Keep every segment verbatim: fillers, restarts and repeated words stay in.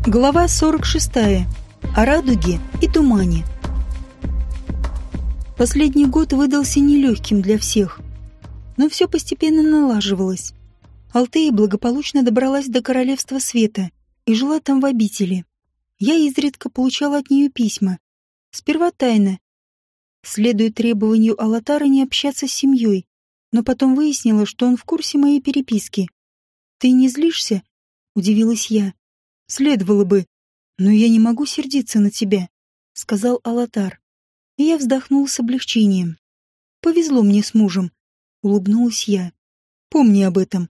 Глава сорок шестая. О радуге и тумане. Последний год выдался нелегким для всех, но все постепенно налаживалось. Алтея благополучно добралась до Королевства Света и жила там в обители. Я изредка получала от нее письма. Сперва тайно, следуя требованию Алатара не общаться с семьей, но потом выяснила, что он в курсе моей переписки. «Ты не злишься?» — удивилась я. «Следовало бы, но я не могу сердиться на тебя», — сказал Алатар. И я вздохнула с облегчением. «Повезло мне с мужем», — улыбнулась я. «Помни об этом».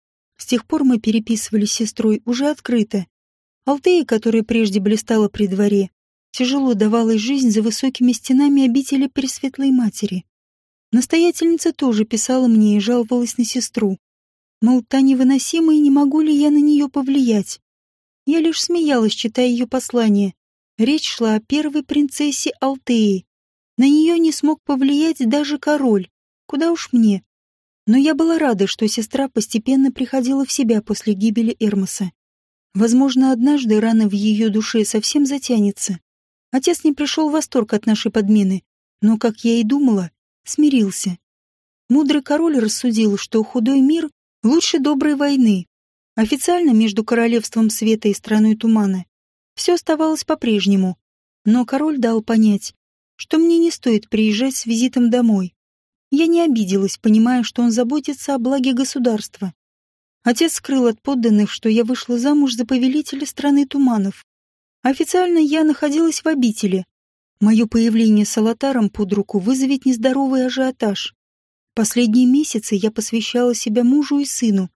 С тех пор мы переписывались с сестрой уже открыто. Алтея, которая прежде блистала при дворе, тяжело давалась жизнь за высокими стенами обители Пресветлой Матери. Настоятельница тоже писала мне и жаловалась на сестру. Мол, та невыносима, и не могу ли я на нее повлиять. Я лишь смеялась, читая ее послание. Речь шла о первой принцессе Алтеи. На нее не смог повлиять даже король. Куда уж мне. Но я была рада, что сестра постепенно приходила в себя после гибели Эрмоса. Возможно, однажды рана в ее душе совсем затянется. Отец не пришел в восторг от нашей подмены, но, как я и думала, смирился. Мудрый король рассудил, что худой мир лучше доброй войны. Официально между Королевством Света и Страной Тумана все оставалось по-прежнему, но король дал понять, что мне не стоит приезжать с визитом домой. Я не обиделась, понимая, что он заботится о благе государства. Отец скрыл от подданных, что я вышла замуж за повелителя Страны Туманов. Официально я находилась в обители. Мое появление с Алатаром под руку вызовет нездоровый ажиотаж. Последние месяцы я посвящала себя мужу и сыну.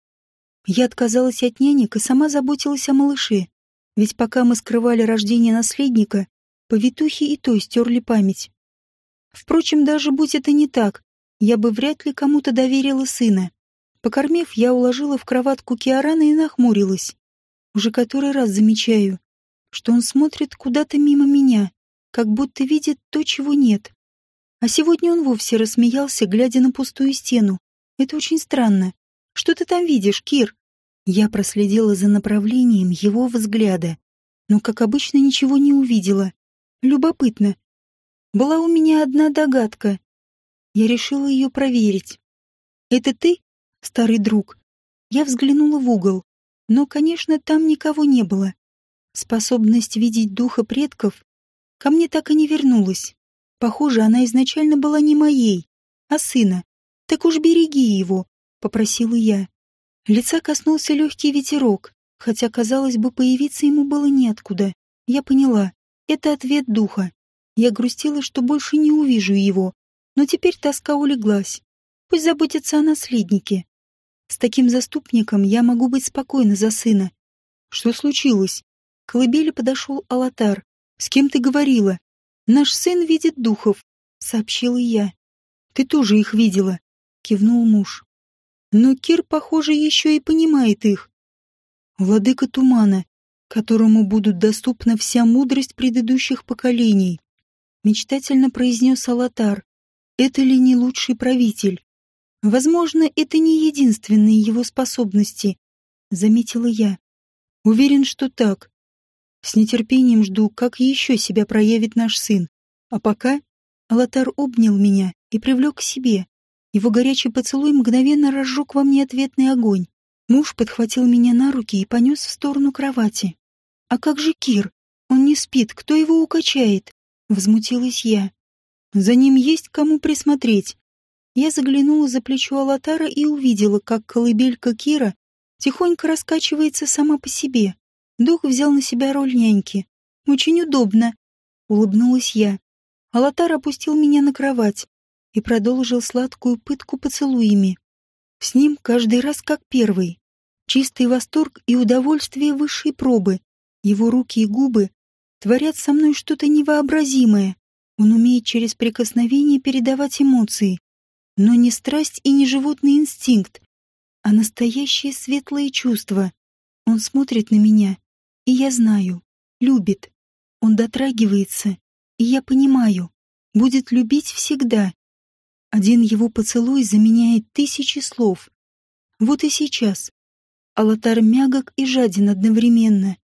Я отказалась от нянек и сама заботилась о малыше, ведь пока мы скрывали рождение наследника, повитухи и той стерли память. Впрочем, даже будь это не так, я бы вряд ли кому-то доверила сына. Покормив, я уложила в кроватку Киарана и нахмурилась. Уже который раз замечаю, что он смотрит куда-то мимо меня, как будто видит то, чего нет. А сегодня он вовсе рассмеялся, глядя на пустую стену. Это очень странно. Что ты там видишь, Кир? Я проследила за направлением его взгляда, но, как обычно, ничего не увидела. Любопытно. Была у меня одна догадка. Я решила ее проверить. «Это ты, старый друг?» Я взглянула в угол, но, конечно, там никого не было. Способность видеть духа предков ко мне так и не вернулась. Похоже, она изначально была не моей, а сына. «Так уж береги его», — попросила я. Лица коснулся легкий ветерок, хотя, казалось бы, появиться ему было неоткуда. Я поняла, это ответ духа. Я грустила, что больше не увижу его, но теперь тоска улеглась. Пусть заботится о наследнике. С таким заступником я могу быть спокойна за сына. Что случилось? К колыбели подошел Алатар. «С кем ты говорила?» «Наш сын видит духов», — сообщила я. «Ты тоже их видела», — кивнул муж. Но Кир, похоже, еще и понимает их. Владыка Тумана, которому будут доступна вся мудрость предыдущих поколений, мечтательно произнес Алатар. Это ли не лучший правитель? Возможно, это не единственные его способности, заметила я. Уверен, что так. С нетерпением жду, как еще себя проявит наш сын. А пока Алатар обнял меня и привлек к себе. Его горячий поцелуй мгновенно разжег во мне ответный огонь. Муж подхватил меня на руки и понес в сторону кровати. «А как же Кир? Он не спит, кто его укачает?» Возмутилась я. «За ним есть кому присмотреть». Я заглянула за плечо Алатара и увидела, как колыбелька Кира тихонько раскачивается сама по себе. Дух взял на себя роль няньки. «Очень удобно», — улыбнулась я. Алатар опустил меня на кровать и продолжил сладкую пытку поцелуями. С ним каждый раз как первый. Чистый восторг и удовольствие высшей пробы. Его руки и губы творят со мной что-то невообразимое. Он умеет через прикосновение передавать эмоции. Но не страсть и не животный инстинкт, а настоящее светлое чувство. Он смотрит на меня, и я знаю, любит. Он дотрагивается, и я понимаю, будет любить всегда. Один его поцелуй заменяет тысячи слов. Вот и сейчас. Алатар мягок и жаден одновременно.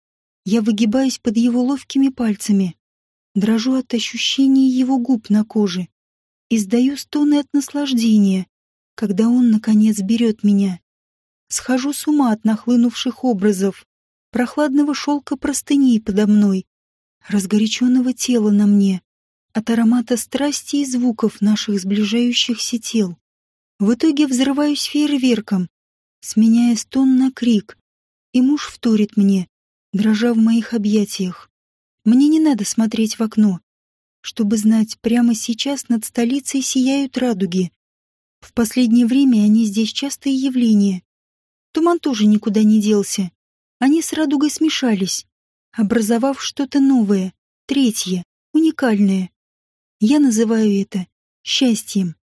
Я выгибаюсь под его ловкими пальцами, дрожу от ощущения его губ на коже, издаю стоны от наслаждения, когда он, наконец, берет меня. Схожу с ума от нахлынувших образов, прохладного шелка простыней подо мной, разгоряченного тела на мне, от аромата страсти и звуков наших сближающихся тел. В итоге взрываюсь фейерверком, сменяя стон на крик, и муж вторит мне, дрожа в моих объятиях. Мне не надо смотреть в окно, чтобы знать, прямо сейчас над столицей сияют радуги. В последнее время они здесь частое явление. Туман тоже никуда не делся. Они с радугой смешались, образовав что-то новое, третье, уникальное. Я называю это счастьем.